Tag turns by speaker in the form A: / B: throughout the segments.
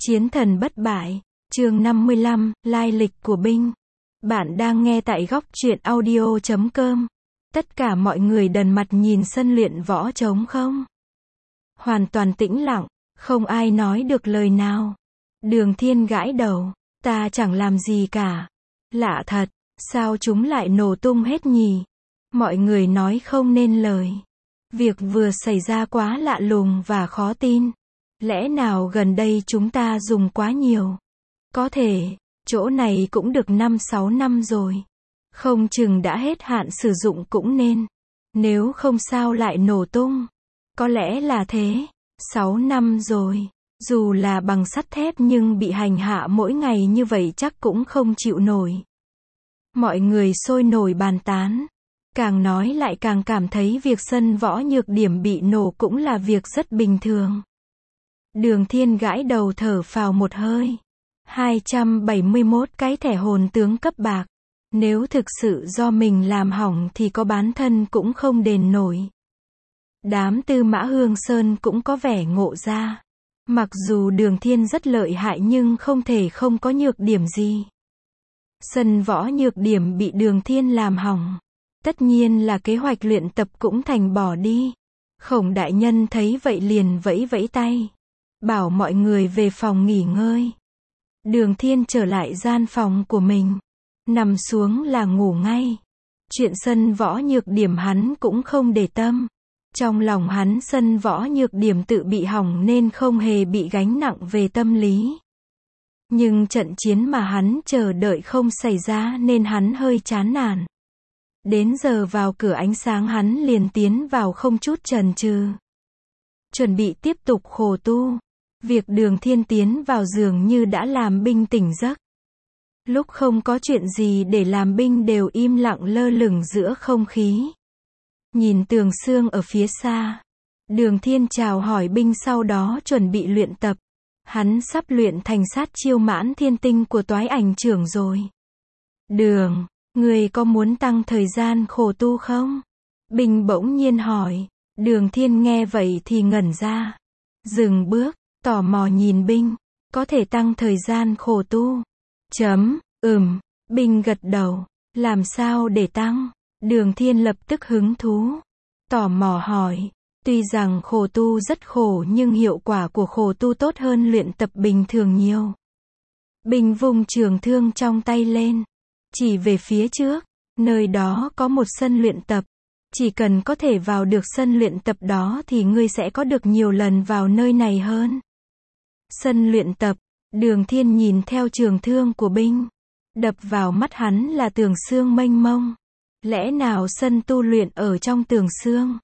A: Chiến thần bất bại, chương 55, lai lịch của binh. Bạn đang nghe tại góc truyện audio.com. Tất cả mọi người đần mặt nhìn sân luyện võ trống không. Hoàn toàn tĩnh lặng, không ai nói được lời nào. Đường Thiên gãi đầu, ta chẳng làm gì cả. Lạ thật, sao chúng lại nổ tung hết nhỉ? Mọi người nói không nên lời. Việc vừa xảy ra quá lạ lùng và khó tin. Lẽ nào gần đây chúng ta dùng quá nhiều? Có thể, chỗ này cũng được 5-6 năm rồi. Không chừng đã hết hạn sử dụng cũng nên. Nếu không sao lại nổ tung. Có lẽ là thế. 6 năm rồi. Dù là bằng sắt thép nhưng bị hành hạ mỗi ngày như vậy chắc cũng không chịu nổi. Mọi người sôi nổi bàn tán. Càng nói lại càng cảm thấy việc sân võ nhược điểm bị nổ cũng là việc rất bình thường. Đường Thiên gãi đầu thở phào một hơi. 271 cái thẻ hồn tướng cấp bạc. Nếu thực sự do mình làm hỏng thì có bán thân cũng không đền nổi. Đám Tư Mã Hương Sơn cũng có vẻ ngộ ra. Mặc dù Đường Thiên rất lợi hại nhưng không thể không có nhược điểm gì. Sân võ nhược điểm bị Đường Thiên làm hỏng. Tất nhiên là kế hoạch luyện tập cũng thành bỏ đi. Khổng đại nhân thấy vậy liền vẫy vẫy tay. Bảo mọi người về phòng nghỉ ngơi. Đường Thiên trở lại gian phòng của mình. Nằm xuống là ngủ ngay. Chuyện sân võ nhược điểm hắn cũng không để tâm. Trong lòng hắn sân võ nhược điểm tự bị hỏng nên không hề bị gánh nặng về tâm lý. Nhưng trận chiến mà hắn chờ đợi không xảy ra nên hắn hơi chán nản. Đến giờ vào cửa ánh sáng hắn liền tiến vào không chút chần chừ. Chuẩn bị tiếp tục khổ tu. Việc Đường Thiên tiến vào dường như đã làm binh tỉnh giấc. Lúc không có chuyện gì để làm binh đều im lặng lơ lửng giữa không khí. Nhìn tường sương ở phía xa. Đường Thiên chào hỏi binh sau đó chuẩn bị luyện tập. Hắn sắp luyện thành sát chiêu mãn thiên tinh của toái ảnh trưởng rồi. Đường, người có muốn tăng thời gian khổ tu không? Binh bỗng nhiên hỏi. Đường Thiên nghe vậy thì ngẩn ra. Dừng bước. Tò mò nhìn binh, có thể tăng thời gian khổ tu. Binh gật đầu, làm sao để tăng? Đường Thiên lập tức hứng thú. Tò mò hỏi, tuy rằng khổ tu rất khổ nhưng hiệu quả của khổ tu tốt hơn luyện tập bình thường nhiều. Binh vung trường thương trong tay lên, chỉ về phía trước, nơi đó có một sân luyện tập. Chỉ cần có thể vào được sân luyện tập đó thì ngươi sẽ có được nhiều lần vào nơi này hơn. Sân luyện tập, Đường Thiên nhìn theo trường thương của binh. Đập vào mắt hắn là tường sương mênh mông. Lẽ nào sân tu luyện ở trong tường sương?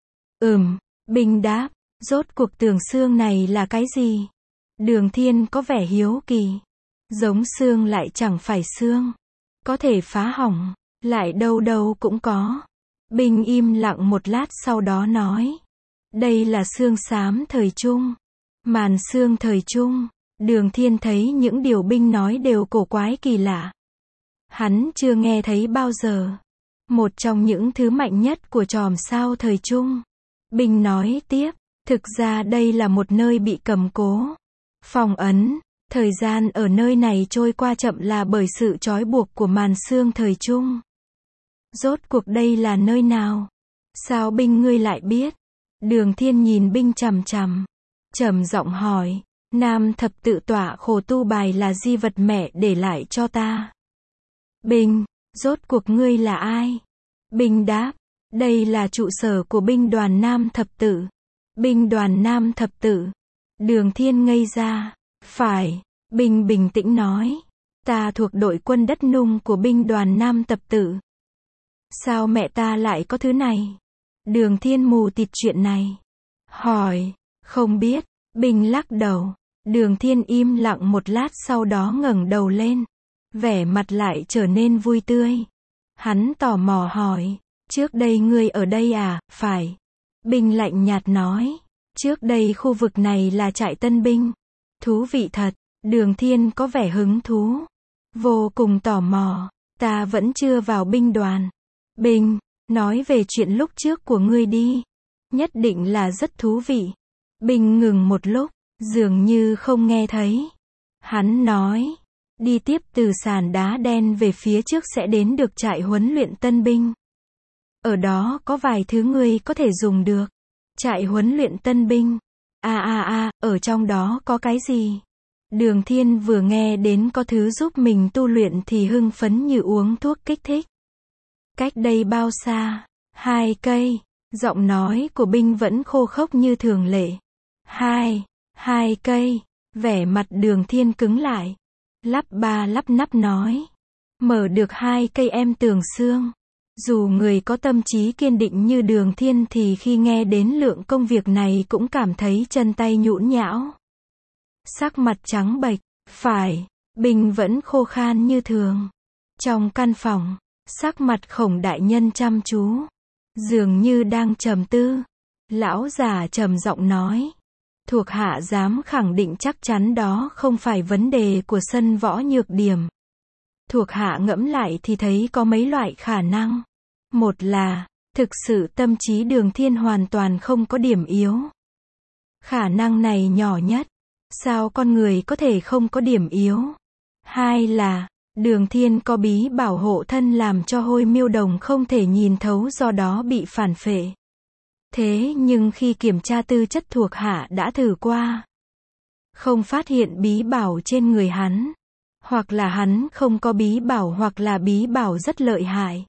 A: Binh đáp, rốt cuộc tường sương này là cái gì? Đường Thiên có vẻ hiếu kỳ. Giống sương lại chẳng phải sương. Có thể phá hỏng, lại đâu đâu cũng có. Binh im lặng một lát sau đó nói. Đây là sương xám thời Trung. Màn sương thời Trung. Đường Thiên thấy những điều binh nói đều cổ quái kỳ lạ. Hắn chưa nghe thấy bao giờ. Một trong những thứ mạnh nhất của chòm sao thời Trung. Binh nói tiếp, thực ra đây là một nơi bị cầm cố. Phong ấn, thời gian ở nơi này trôi qua chậm là bởi sự trói buộc của màn sương thời Trung. Rốt cuộc đây là nơi nào? Sao binh ngươi lại biết? Đường Thiên nhìn binh chằm chằm. Trầm giọng hỏi, Nam thập tự tọa khổ tu bài là di vật mẹ để lại cho ta. Binh, rốt cuộc ngươi là ai? Binh đáp, đây là trụ sở của binh đoàn Nam thập tự. Binh đoàn Nam thập tự. Đường Thiên ngây ra. Phải, binh bình tĩnh nói. Ta thuộc đội quân đất nung của binh đoàn Nam thập tự. Sao mẹ ta lại có thứ này? Đường Thiên mù tịt chuyện này. Hỏi, không biết. Binh lắc đầu. Đường Thiên im lặng một lát sau đó ngẩng đầu lên. Vẻ mặt lại trở nên vui tươi. Hắn tò mò hỏi. Trước đây ngươi ở đây à? Phải. Binh lạnh nhạt nói. Trước đây khu vực này là trại tân binh. Thú vị thật. Đường Thiên có vẻ hứng thú. Vô cùng tò mò. Ta vẫn chưa vào binh đoàn. Binh, nói về chuyện lúc trước của ngươi đi. Nhất định là rất thú vị. Binh ngừng một lúc. Dường như không nghe thấy. Hắn nói, đi tiếp từ sàn đá đen về phía trước sẽ đến được trại huấn luyện tân binh. Ở đó có vài thứ ngươi có thể dùng được. Trại huấn luyện tân binh. Ở trong đó có cái gì? Đường Thiên vừa nghe đến có thứ giúp mình tu luyện thì hưng phấn như uống thuốc kích thích. Cách đây bao xa? 2 cây. Giọng nói của binh vẫn khô khốc như thường lệ. 2 cây. Vẻ mặt Đường Thiên cứng lại. Lắp ba lắp nắp nói. Mở được 2 cây em tưởng xương. Dù người có tâm trí kiên định như Đường Thiên thì khi nghe đến lượng công việc này cũng cảm thấy chân tay nhũn nhão. Sắc mặt trắng bệch, phải, Bình vẫn khô khan như thường. Trong căn phòng, sắc mặt Khổng đại nhân chăm chú, dường như đang trầm tư. Lão già trầm giọng nói, thuộc hạ dám khẳng định chắc chắn đó không phải vấn đề của sân võ nhược điểm. Thuộc hạ ngẫm lại thì thấy có mấy loại khả năng. Một là, thực sự tâm trí Đường Thiên hoàn toàn không có điểm yếu. Khả năng này nhỏ nhất. Sao con người có thể không có điểm yếu? 2 là, Đường Thiên có bí bảo hộ thân làm cho Hôi Miêu Đồng không thể nhìn thấu do đó bị phản phệ. Thế nhưng khi kiểm tra tư chất thuộc hạ đã thử qua, không phát hiện bí bảo trên người hắn. Hoặc là hắn không có bí bảo hoặc là bí bảo rất lợi hại.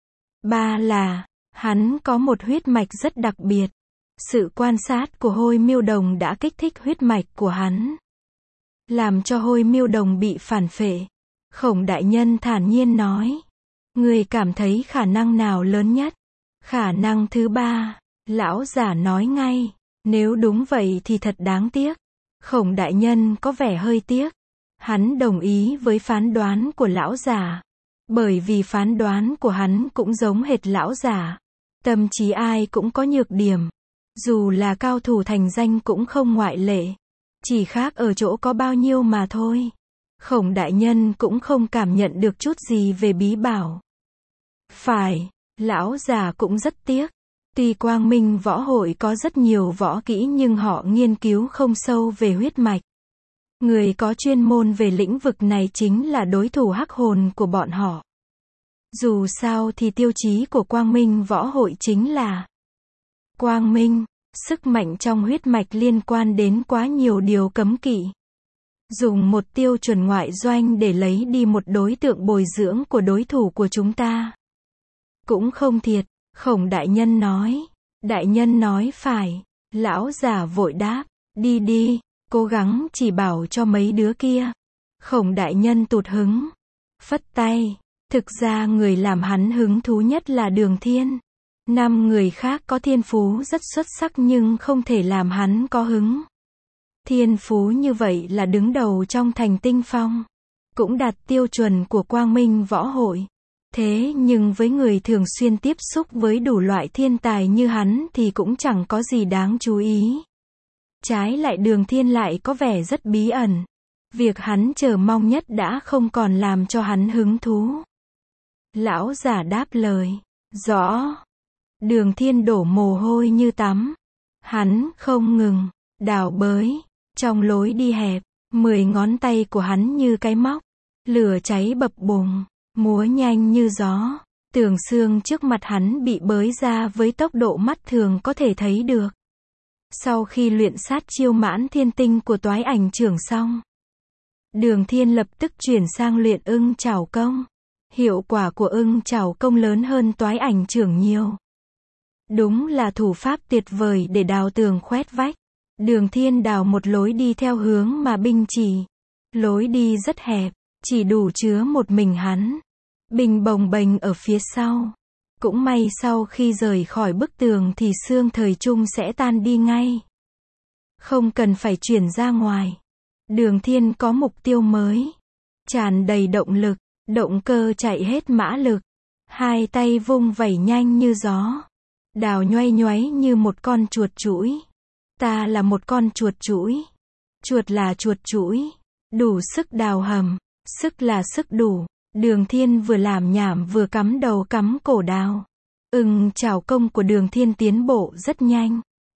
A: 3 là, hắn có một huyết mạch rất đặc biệt. Sự quan sát của Hôi Miêu Đồng đã kích thích huyết mạch của hắn, làm cho Hôi Miêu Đồng bị phản phệ. Khổng đại nhân thản nhiên nói, người cảm thấy khả năng nào lớn nhất? Khả năng thứ 3, lão giả nói ngay, nếu đúng vậy thì thật đáng tiếc. Khổng đại nhân có vẻ hơi tiếc. Hắn đồng ý với phán đoán của lão giả, bởi vì phán đoán của hắn cũng giống hệt lão giả. Tâm trí ai cũng có nhược điểm. Dù là cao thủ thành danh cũng không ngoại lệ. Chỉ khác ở chỗ có bao nhiêu mà thôi. Khổng đại nhân cũng không cảm nhận được chút gì về bí bảo. Phải, lão già cũng rất tiếc. Tuy Quang Minh Võ Hội có rất nhiều võ kỹ nhưng họ nghiên cứu không sâu về huyết mạch. Người có chuyên môn về lĩnh vực này chính là đối thủ hắc hồn của bọn họ. Dù sao thì tiêu chí của Quang Minh Võ Hội chính là Quang Minh, sức mạnh trong huyết mạch liên quan đến quá nhiều điều cấm kỵ. Dùng một tiêu chuẩn ngoại doanh để lấy đi một đối tượng bồi dưỡng của đối thủ của chúng ta. Cũng không thiệt, Khổng đại nhân nói. Đại nhân nói phải. Lão già vội đáp, đi đi, cố gắng chỉ bảo cho mấy đứa kia. Khổng đại nhân tụt hứng, phất tay. Thực ra người làm hắn hứng thú nhất là Đường Thiên. 5 người khác có thiên phú rất xuất sắc nhưng không thể làm hắn có hứng. Thiên phú như vậy là đứng đầu trong thành Tinh Phong, cũng đạt tiêu chuẩn của Quang Minh Võ Hội. Thế nhưng với người thường xuyên tiếp xúc với đủ loại thiên tài như hắn thì cũng chẳng có gì đáng chú ý. Trái lại Đường Thiên lại có vẻ rất bí ẩn. Việc hắn chờ mong nhất đã không còn làm cho hắn hứng thú. Lão giả đáp lời, rõ. Đường Thiên đổ mồ hôi như tắm. Hắn không ngừng đào bới. Trong lối đi hẹp, 10 ngón tay của hắn như cái móc. Lửa cháy bập bùng, múa nhanh như gió. Tường xương trước mặt hắn bị bới ra với tốc độ mắt thường có thể thấy được. Sau khi luyện sát chiêu Mãn Thiên Tinh của Toái Ảnh Trưởng xong, Đường Thiên lập tức chuyển sang luyện Ưng Chảo Công. Hiệu quả của Ưng Chảo Công lớn hơn Toái Ảnh Trưởng nhiều. Đúng là thủ pháp tuyệt vời để đào tường khoét vách. Đường Thiên đào một lối đi theo hướng mà binh chỉ. Lối đi rất hẹp, chỉ đủ chứa một mình hắn. Bình bồng bềnh ở phía sau. Cũng may sau khi rời khỏi bức tường thì xương thời trung sẽ tan đi ngay. Không cần phải chuyển ra ngoài. Đường Thiên có mục tiêu mới. Tràn đầy động lực, động cơ chạy hết mã lực. 2 tay vung vẩy nhanh như gió. Đào nhoay nhoáy như một con chuột chũi. Ta là một con chuột chũi. Chuột là chuột chũi. Đủ sức đào hầm. Sức là sức đủ. Đường Thiên vừa làm nhảm vừa cắm đầu cắm cổ đào. Ưng Chảo Công của Đường Thiên tiến bộ rất nhanh.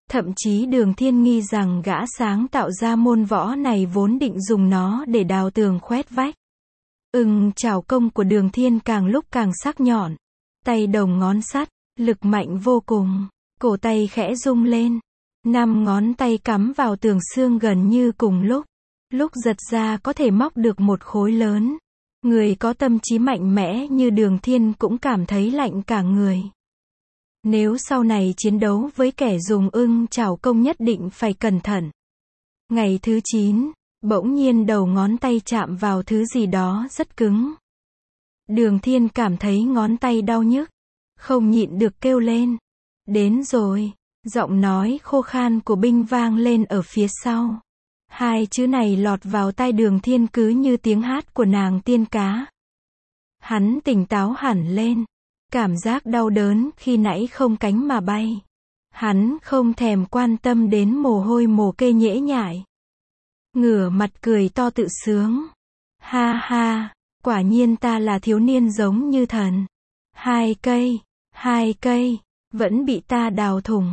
A: Thậm chí Đường Thiên nghi rằng gã sáng tạo ra môn võ này vốn định dùng nó để đào tường khoét vách. Chảo công của Đường Thiên càng lúc càng sắc nhọn. Tay đồng ngón sắt, lực mạnh vô cùng. Cổ tay khẽ rung lên. 5 ngón tay cắm vào tường xương gần như cùng lúc. Lúc giật ra có thể móc được một khối lớn. Người có tâm trí mạnh mẽ như Đường Thiên cũng cảm thấy lạnh cả người. Nếu sau này chiến đấu với kẻ dùng chảo công nhất định phải cẩn thận. Ngày thứ 9, bỗng nhiên đầu ngón tay chạm vào thứ gì đó rất cứng. Đường Thiên cảm thấy ngón tay đau nhức. Không nhịn được kêu lên. Đến rồi. Giọng nói khô khan của Binh vang lên ở phía sau. 2 chữ này lọt vào tai Đường Thiên cứ như tiếng hát của nàng tiên cá. Hắn tỉnh táo hẳn lên. Cảm giác đau đớn khi nãy không cánh mà bay. Hắn không thèm quan tâm đến mồ hôi mồ kê nhễ nhại. Ngửa mặt cười to tự sướng. Ha ha, quả nhiên ta là thiếu niên giống như thần. 2 cây, vẫn bị ta đào thủng.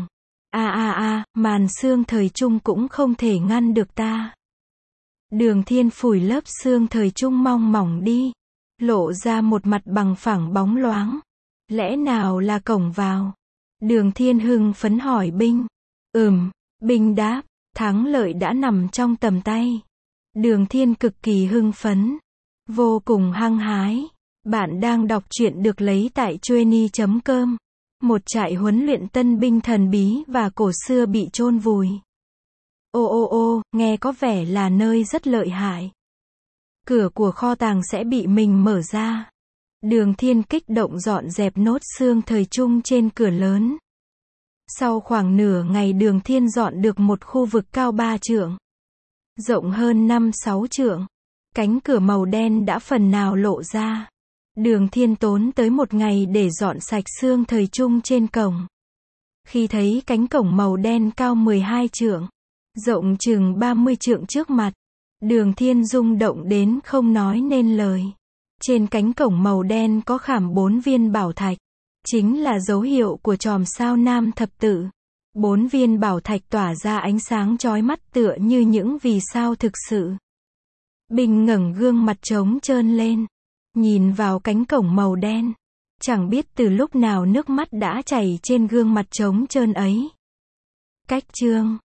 A: Màn xương thời trung cũng không thể ngăn được ta. Đường Thiên phủi lớp xương thời trung mong mỏng đi. Lộ ra một mặt bằng phẳng bóng loáng. Lẽ nào là cổng vào? Đường Thiên hưng phấn hỏi Binh. Binh đáp, thắng lợi đã nằm trong tầm tay. Đường Thiên cực kỳ hưng phấn. Vô cùng hăng hái. Bạn đang đọc truyện được lấy tại Chueny.com. Một trại huấn luyện tân binh thần bí và cổ xưa bị chôn vùi. Nghe có vẻ là nơi rất lợi hại. Cửa của kho tàng sẽ bị mình mở ra. Đường Thiên kích động dọn dẹp nốt xương thời trung trên cửa lớn. Sau khoảng nửa ngày Đường Thiên dọn được một khu vực cao 3 trượng. Rộng hơn 5-6 trượng. Cánh cửa màu đen đã phần nào lộ ra. Đường Thiên tốn tới 1 ngày để dọn sạch xương thời trung trên cổng. Khi thấy cánh cổng màu đen cao 12 trượng, rộng chừng 30 trượng trước mặt, Đường Thiên rung động đến không nói nên lời. Trên cánh cổng màu đen có khảm 4 viên bảo thạch, chính là dấu hiệu của chòm sao Nam thập tự. 4 viên bảo thạch tỏa ra ánh sáng chói mắt tựa như những vì sao thực sự. Bình ngẩng gương mặt trống trơn lên, nhìn vào cánh cổng màu đen. Chẳng biết từ lúc nào nước mắt đã chảy trên gương mặt trống trơn ấy. Cách chương